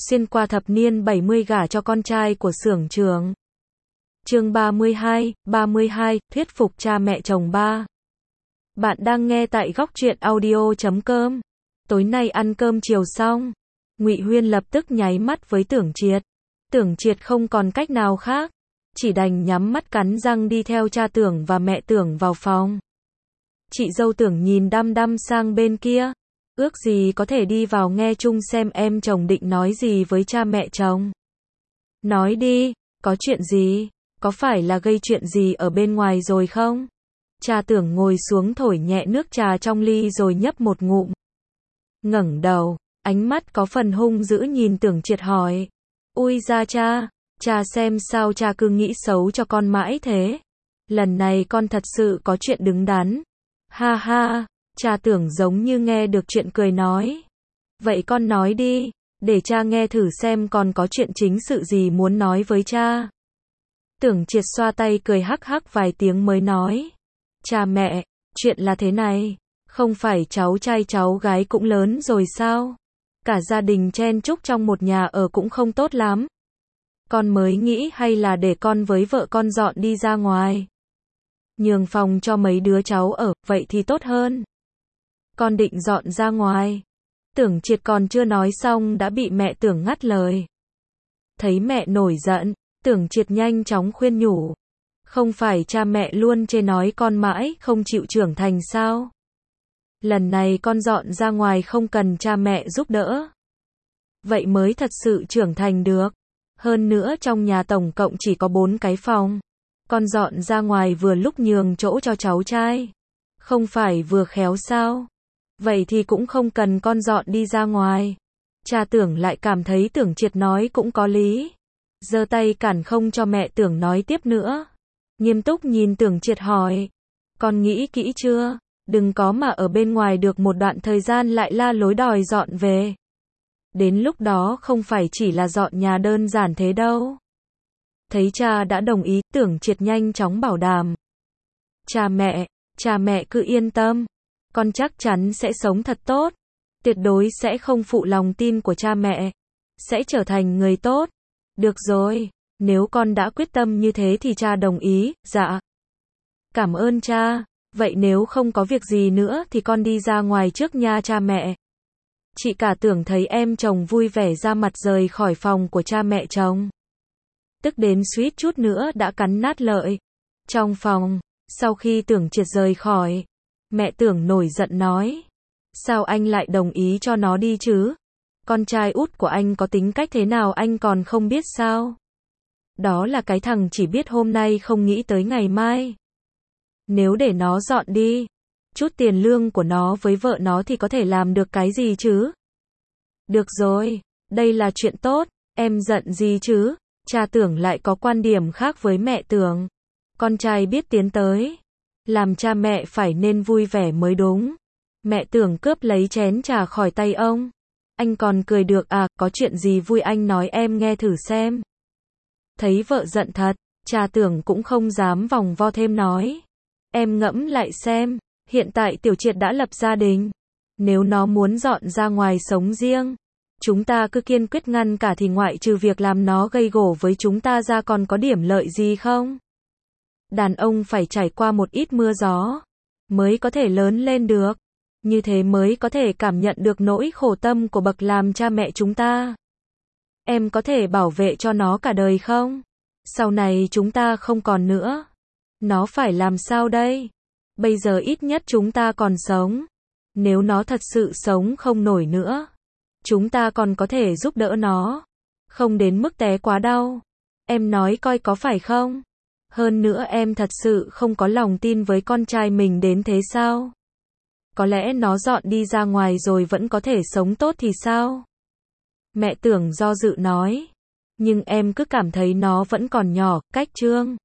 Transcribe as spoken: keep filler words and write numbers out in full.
xuyên qua thập niên bảy mươi gả cho con trai của xưởng trưởng. Chương ba mươi hai, ba mươi hai, thuyết phục cha mẹ chồng ba. Bạn đang nghe tại góc truyện audio chấm com. Tối nay ăn cơm chiều xong, Ngụy Huyên lập tức nháy mắt với Tưởng Triệt. Tưởng Triệt không còn cách nào khác, chỉ đành nhắm mắt cắn răng đi theo cha Tưởng và mẹ Tưởng vào phòng. Chị dâu Tưởng nhìn đăm đăm sang bên kia, ước gì có thể đi vào nghe chung xem em chồng định nói gì với cha mẹ chồng. Nói đi, có chuyện gì? Có phải là gây chuyện gì ở bên ngoài rồi không? Cha Tưởng ngồi xuống thổi nhẹ nước trà trong ly rồi nhấp một ngụm. Ngẩng đầu, ánh mắt có phần hung dữ nhìn Tưởng Triệt hỏi. Ui ra cha, cha xem sao cha cứ nghĩ xấu cho con mãi thế. Lần này con thật sự có chuyện đứng đắn. Ha ha, cha Tưởng giống như nghe được chuyện cười nói. Vậy con nói đi, để cha nghe thử xem con có chuyện chính sự gì muốn nói với cha. Tưởng Triệt xoa tay cười hắc hắc vài tiếng mới nói. Cha mẹ, chuyện là thế này, không phải cháu trai cháu gái cũng lớn rồi sao? Cả gia đình chen chúc trong một nhà ở cũng không tốt lắm. Con mới nghĩ hay là để con với vợ con dọn đi ra ngoài. Nhường phòng cho mấy đứa cháu ở, vậy thì tốt hơn. Con định dọn ra ngoài. Tưởng Triệt còn chưa nói xong đã bị mẹ Tưởng ngắt lời. Thấy mẹ nổi giận, Tưởng Triệt nhanh chóng khuyên nhủ. Không phải cha mẹ luôn chê nói con mãi không chịu trưởng thành sao? Lần này con dọn ra ngoài không cần cha mẹ giúp đỡ. Vậy mới thật sự trưởng thành được. Hơn nữa trong nhà tổng cộng chỉ có bốn cái phòng. Con dọn ra ngoài vừa lúc nhường chỗ cho cháu trai. Không phải vừa khéo sao? Vậy thì cũng không cần con dọn đi ra ngoài. Cha Tưởng lại cảm thấy Tưởng Triệt nói cũng có lý. Giơ tay cản không cho mẹ Tưởng nói tiếp nữa. Nghiêm túc nhìn Tưởng Triệt hỏi. Con nghĩ kỹ chưa? Đừng có mà ở bên ngoài được một đoạn thời gian lại la lối đòi dọn về. Đến lúc đó không phải chỉ là dọn nhà đơn giản thế đâu. Thấy cha đã đồng ý, Tưởng Triệt nhanh chóng bảo đảm. Cha mẹ, cha mẹ cứ yên tâm. Con chắc chắn sẽ sống thật tốt. Tuyệt đối sẽ không phụ lòng tin của cha mẹ. Sẽ trở thành người tốt. Được rồi, nếu con đã quyết tâm như thế thì cha đồng ý, dạ. Cảm ơn cha, vậy nếu không có việc gì nữa thì con đi ra ngoài trước nha cha mẹ. Chị cả Tưởng thấy em chồng vui vẻ ra mặt rời khỏi phòng của cha mẹ chồng. Tức đến suýt chút nữa đã cắn nát lợi. Trong phòng, sau khi Tưởng Triệt rời khỏi, mẹ Tưởng nổi giận nói. Sao anh lại đồng ý cho nó đi chứ? Con trai út của anh có tính cách thế nào anh còn không biết sao? Đó là cái thằng chỉ biết hôm nay không nghĩ tới ngày mai. Nếu để nó dọn đi, chút tiền lương của nó với vợ nó thì có thể làm được cái gì chứ? Được rồi, đây là chuyện tốt, em giận gì chứ? Cha Tưởng lại có quan điểm khác với mẹ Tưởng. Con trai biết tiến tới, làm cha mẹ phải nên vui vẻ mới đúng. Mẹ Tưởng cướp lấy chén trà khỏi tay ông. Anh còn cười được à, có chuyện gì vui anh nói em nghe thử xem. Thấy vợ giận thật, cha Tưởng cũng không dám vòng vo thêm nói. Em ngẫm lại xem, hiện tại Tiểu Triệt đã lập gia đình. Nếu nó muốn dọn ra ngoài sống riêng, chúng ta cứ kiên quyết ngăn cả thì ngoại trừ việc làm nó gây gổ với chúng ta ra còn có điểm lợi gì không? Đàn ông phải trải qua một ít mưa gió, mới có thể lớn lên được. Như thế mới có thể cảm nhận được nỗi khổ tâm của bậc làm cha mẹ chúng ta. Em có thể bảo vệ cho nó cả đời không? Sau này chúng ta không còn nữa. Nó phải làm sao đây? Bây giờ ít nhất chúng ta còn sống. Nếu nó thật sự sống không nổi nữa, chúng ta còn có thể giúp đỡ nó. Không đến mức té quá đau. Em nói coi có phải không? Hơn nữa em thật sự không có lòng tin với con trai mình đến thế sao? Có lẽ nó dọn đi ra ngoài rồi vẫn có thể sống tốt thì sao? Mẹ Tưởng do dự nói. Nhưng em cứ cảm thấy nó vẫn còn nhỏ, cách trương.